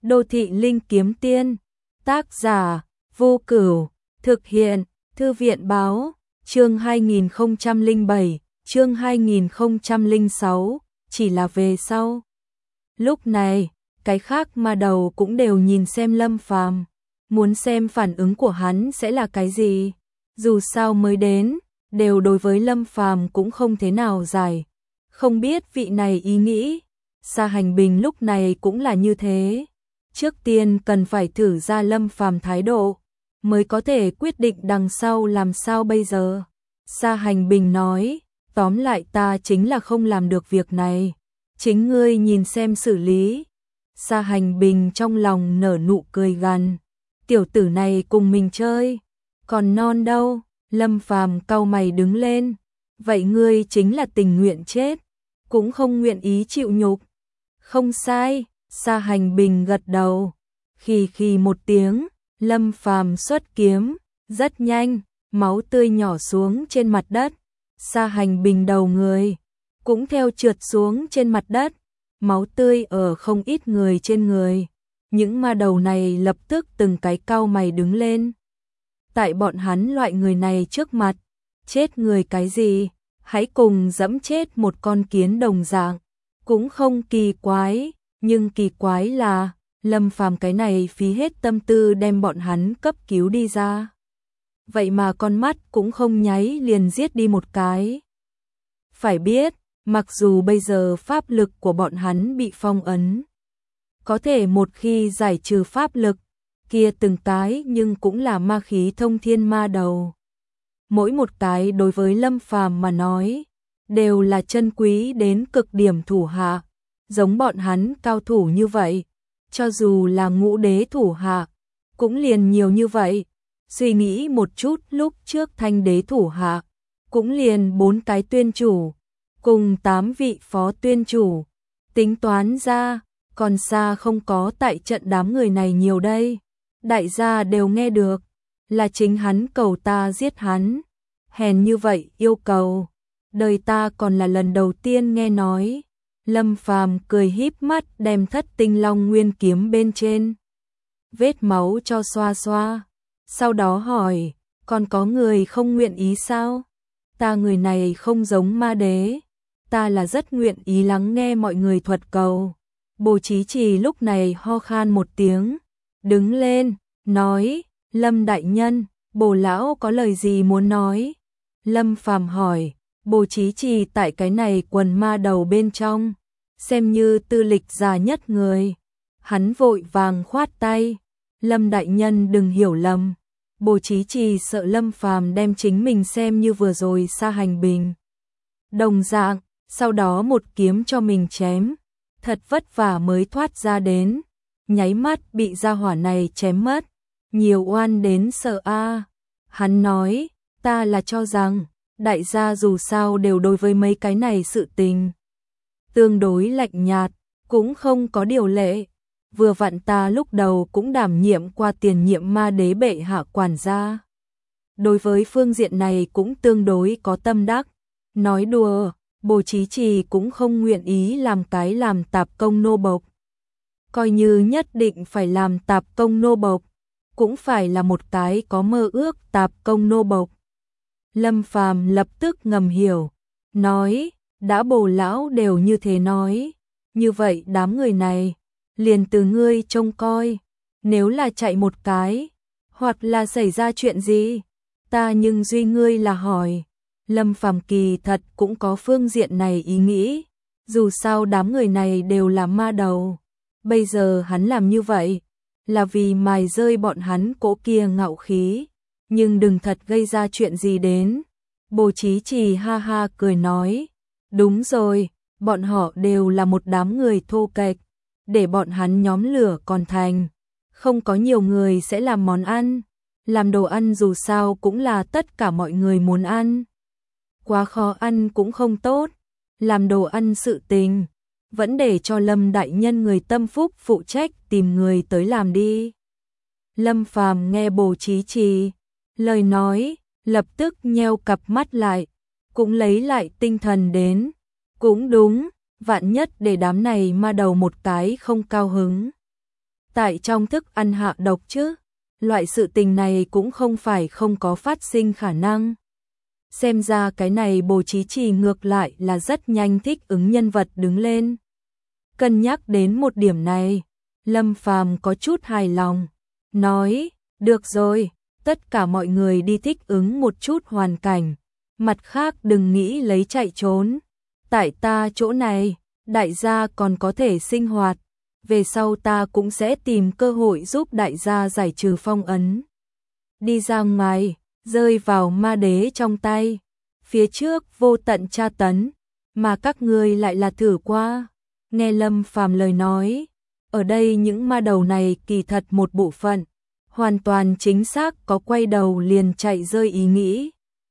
Đô thị linh kiếm tiên, tác giả, Vô Cửu, thực hiện, Thư viện báo, chương 2007, chương 2006, chỉ là về sau. Lúc này, cái khác ma đầu cũng đều nhìn xem Lâm Phàm, muốn xem phản ứng của hắn sẽ là cái gì. Dù sao mới đến, đều đối với Lâm Phàm cũng không thế nào giải, không biết vị này ý nghĩ. Sa Hành Bình lúc này cũng là như thế. Trước tiên cần phải thử ra Lâm Phàm thái độ, mới có thể quyết định đằng sau làm sao bây giờ. Sa Hành Bình nói, tóm lại ta chính là không làm được việc này, chính ngươi nhìn xem xử lý. Sa Hành Bình trong lòng nở nụ cười gằn, tiểu tử này cùng mình chơi, còn non đâu. Lâm Phàm cau mày đứng lên, vậy ngươi chính là tình nguyện chết, cũng không nguyện ý chịu nhục. Không sai, Sa Hành Bình gật đầu, khì khì một tiếng, Lâm Phàm xuất kiếm, rất nhanh, máu tươi nhỏ xuống trên mặt đất. Sa Hành Bình đầu người cũng theo trượt xuống trên mặt đất, máu tươi ở không ít người trên người. Những ma đầu này lập tức từng cái cau mày đứng lên. Tại bọn hắn loại người này trước mặt, chết người cái gì, hãy cùng dẫm chết một con kiến đồng dạng, cũng không kỳ quái, nhưng kỳ quái là Lâm Phàm cái này phí hết tâm tư đem bọn hắn cấp cứu đi ra. Vậy mà con mắt cũng không nháy liền giết đi một cái. Phải biết, mặc dù bây giờ pháp lực của bọn hắn bị phong ấn, có thể một khi giải trừ pháp lực, kia từng cái nhưng cũng là ma khí thông thiên ma đầu. Mỗi một cái đối với Lâm Phàm mà nói, đều là chân quý đến cực điểm thủ hạ. Giống bọn hắn cao thủ như vậy, cho dù là ngũ đế thủ hạ, cũng liền nhiều như vậy. Suy nghĩ một chút, lúc trước thanh đế thủ hạ, cũng liền 4 cái tuyên chủ, cùng 8 vị phó tuyên chủ. Tính toán ra, còn xa không có tại trận đám người này nhiều đây. Đại gia đều nghe được, là chính hắn cầu ta giết hắn. Hèn như vậy yêu cầu, đời ta còn là lần đầu tiên nghe nói. Lâm Phàm cười híp mắt đem Thất Tinh Long Nguyên kiếm bên trên vết máu cho xoa xoa, sau đó hỏi, còn có người không nguyện ý sao? Ta người này không giống ma đế, ta là rất nguyện ý lắng nghe mọi người thuật cầu. Bồ Chí Trì lúc này ho khan một tiếng, đứng lên, nói, Lâm đại nhân, Bồ lão có lời gì muốn nói? Lâm Phàm hỏi. Bồ Chí Trì tại cái này quần ma đầu bên trong, xem như tư lịch già nhất người. Hắn vội vàng khoát tay, Lâm đại nhân đừng hiểu lầm. Bồ Chí Trì sợ Lâm Phàm đem chính mình xem như vừa rồi Sa Hành Bình đồng dạng, sau đó một kiếm cho mình chém, thật vất vả mới thoát ra đến, nháy mắt bị gia hỏa này chém mất, nhiều oan đến sợ a. Hắn nói, ta là cho rằng đại gia dù sao đều đối với mấy cái này sự tình tương đối lạnh nhạt, cũng không có điều lệ. Vừa vặn ta lúc đầu cũng đảm nhiệm qua tiền nhiệm ma đế bệ hạ quản gia, đối với phương diện này cũng tương đối có tâm đắc. Nói đùa, Bồ Chí Trì cũng không nguyện ý làm cái làm tạp công nô bộc. Coi như nhất định phải làm tạp công nô bộc, cũng phải là một cái có mơ ước tạp công nô bộc. Lâm Phàm lập tức ngầm hiểu, nói, đã Bồ lão đều như thế nói, như vậy đám người này, liền từ ngươi trông coi, nếu là chạy một cái, hoặc là xảy ra chuyện gì, ta nhưng duy ngươi là hỏi. Lâm Phàm kỳ thật cũng có phương diện này ý nghĩ, dù sao đám người này đều là ma đầu, bây giờ hắn làm như vậy, là vì mài rơi bọn hắn cỗ kia ngạo khí, nhưng đừng thật gây ra chuyện gì đến. Bồ Chí Trì ha ha cười nói, đúng rồi, bọn họ đều là một đám người thô kệch, để bọn hắn nhóm lửa còn thành, không có nhiều người sẽ làm món ăn, làm đồ ăn dù sao cũng là tất cả mọi người muốn ăn. Quá khó ăn cũng không tốt, làm đồ ăn sự tình, vẫn để cho Lâm đại nhân người tâm phúc phụ trách tìm người tới làm đi. Lâm Phàm nghe Bồ Chí Trì lời nói, lập tức nheo cặp mắt lại, cũng lấy lại tinh thần đến. Cũng đúng, vạn nhất để đám này ma đầu một cái không cao hứng, tại trong thức ăn hạ độc chứ, loại sự tình này cũng không phải không có phát sinh khả năng. Xem ra cái này Bồ Chí Trì ngược lại là rất nhanh thích ứng nhân vật đứng lên. Cân nhắc đến một điểm này, Lâm Phàm có chút hài lòng, nói, được rồi, tất cả mọi người đi thích ứng một chút hoàn cảnh, mặt khác đừng nghĩ lấy chạy trốn. Tại ta chỗ này, đại gia còn có thể sinh hoạt, về sau ta cũng sẽ tìm cơ hội giúp đại gia giải trừ phong ấn. Đi ra ngoài, rơi vào ma đế trong tay, phía trước vô tận tra tấn, mà các ngươi lại là thử qua. Nghe Lâm Phàm lời nói, ở đây những ma đầu này kỳ thật một bộ phận, hoàn toàn chính xác có quay đầu liền chạy rơi ý nghĩ.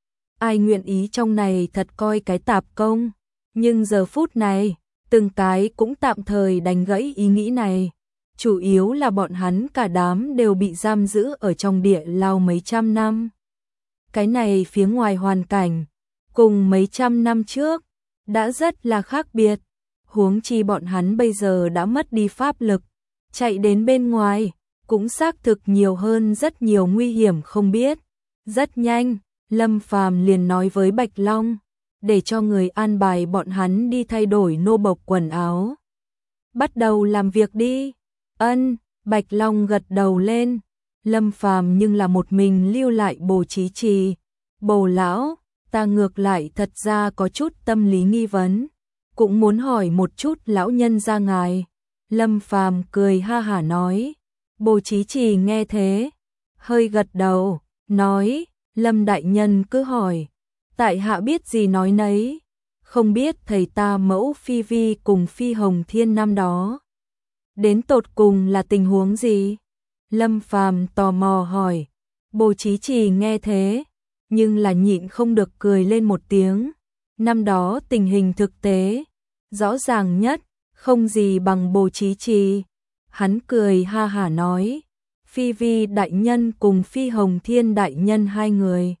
Ai nguyện ý trong này thật coi cái tạp công, nhưng giờ phút này, từng cái cũng tạm thời đánh gãy ý nghĩ này. Chủ yếu là bọn hắn cả đám đều bị giam giữ ở trong địa lao mấy trăm năm. Cái này phía ngoài hoàn cảnh, cùng mấy trăm năm trước, đã rất là khác biệt. Huống chi bọn hắn bây giờ đã mất đi pháp lực, chạy đến bên ngoài, cũng xác thực nhiều hơn rất nhiều nguy hiểm không biết. Rất nhanh, Lâm Phàm liền nói với Bạch Long, để cho người an bài bọn hắn đi thay đổi nô bộc quần áo. Bắt đầu làm việc đi. Ân, Bạch Long gật đầu lên. Lâm Phàm nhưng là một mình lưu lại Bồ Chí Trì. Bồ lão, ta ngược lại thật ra có chút tâm lý nghi vấn, cũng muốn hỏi một chút lão nhân gia ngài. Lâm Phàm cười ha hả nói. Bồ Chí Trì nghe thế, hơi gật đầu, nói, Lâm đại nhân cứ hỏi, tại hạ biết gì nói nấy, không biết thầy ta Mẫu Phi Vi cùng Phi Hồng Thiên năm đó đến tột cùng là tình huống gì? Lâm Phàm tò mò hỏi. Bồ Chí Trì nghe thế, nhưng là nhịn không được cười lên một tiếng. Năm đó tình hình thực tế, rõ ràng nhất, không gì bằng Bồ Chí Trì. Hắn cười ha hả nói, Phi Vi đại nhân cùng Phi Hồng Thiên đại nhân hai người,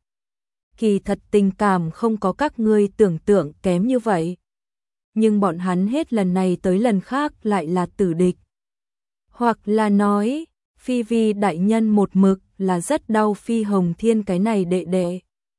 kỳ thật tình cảm không có các ngươi tưởng tượng kém như vậy. Nhưng bọn hắn hết lần này tới lần khác lại là tử địch. Hoặc là nói, Phi Vi đại nhân một mực là rất đau Phi Hồng Thiên cái này đệ đệ.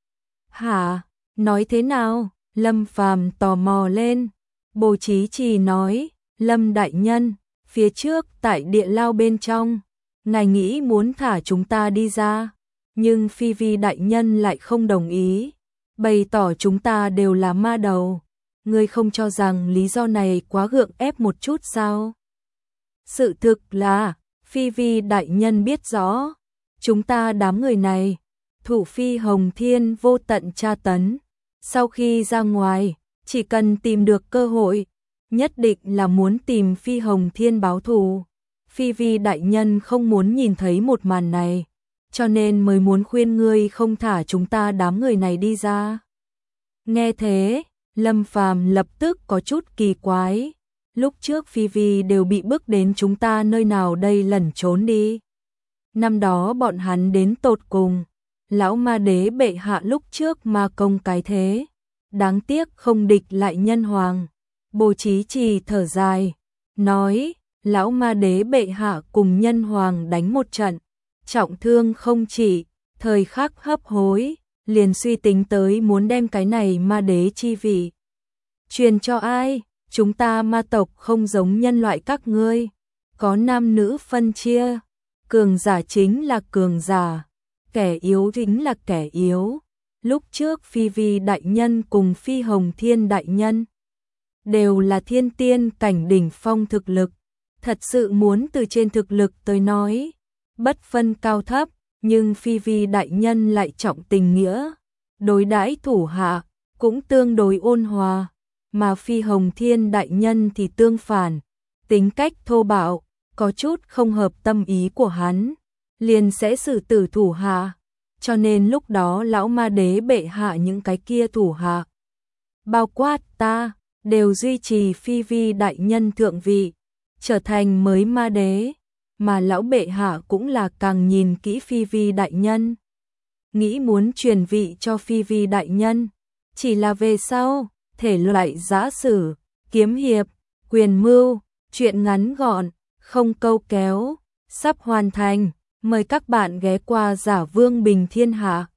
Hả? Nói thế nào? Lâm Phàm tò mò lên. Bồ Chí Trì nói, Lâm đại nhân, phía trước tại địa lao bên trong, ngài nghĩ muốn thả chúng ta đi ra, nhưng Phi Vi đại nhân lại không đồng ý, bày tỏ chúng ta đều là ma đầu. Ngươi không cho rằng lý do này quá gượng ép một chút sao? Sự thực là, Phi Vi đại nhân biết rõ, chúng ta đám người này, thủ Phi Hồng Thiên vô tận tra tấn, sau khi ra ngoài, chỉ cần tìm được cơ hội, nhất định là muốn tìm Phi Hồng Thiên báo thù. Phi Vi đại nhân không muốn nhìn thấy một màn này, cho nên mới muốn khuyên ngươi không thả chúng ta đám người này đi ra. Nghe thế, Lâm Phàm lập tức có chút kỳ quái. Lúc trước Phi Vi đều bị bước đến chúng ta nơi nào đây lẩn trốn đi. Năm đó bọn hắn đến tột cùng, lão ma đế bệ hạ lúc trước ma công cái thế, đáng tiếc không địch lại nhân hoàng. Bồ Chí Trì thở dài, nói, lão ma đế bệ hạ cùng nhân hoàng đánh một trận, trọng thương không chỉ, thời khắc hấp hối, liền suy tính tới muốn đem cái này ma đế chi vị truyền cho ai. Chúng ta ma tộc không giống nhân loại các ngươi, có nam nữ phân chia, cường giả chính là cường giả, kẻ yếu chính là kẻ yếu. Lúc trước Phi Vi đại nhân cùng Phi Hồng Thiên đại nhân đều là thiên tiên cảnh đỉnh phong thực lực, thật sự muốn từ trên thực lực tới nói, bất phân cao thấp, nhưng Phi Vi đại nhân lại trọng tình nghĩa, đối đãi thủ hạ cũng tương đối ôn hòa. Mà Phi Hồng Thiên đại nhân thì tương phản, tính cách thô bạo, có chút không hợp tâm ý của hắn, liền sẽ xử tử thủ hạ. Cho nên lúc đó lão ma đế bệ hạ những cái kia thủ hạ, bao quát ta, đều duy trì Phi Vi đại nhân thượng vị, trở thành mới ma đế, mà lão bệ hạ cũng là càng nhìn kỹ Phi Vi đại nhân, nghĩ muốn truyền vị cho Phi Vi đại nhân, chỉ là về sau thể loại giã sử, kiếm hiệp, quyền mưu, chuyện ngắn gọn, không câu kéo, sắp hoàn thành. Mời các bạn ghé qua Giả Vương Bình Thiên Hạ.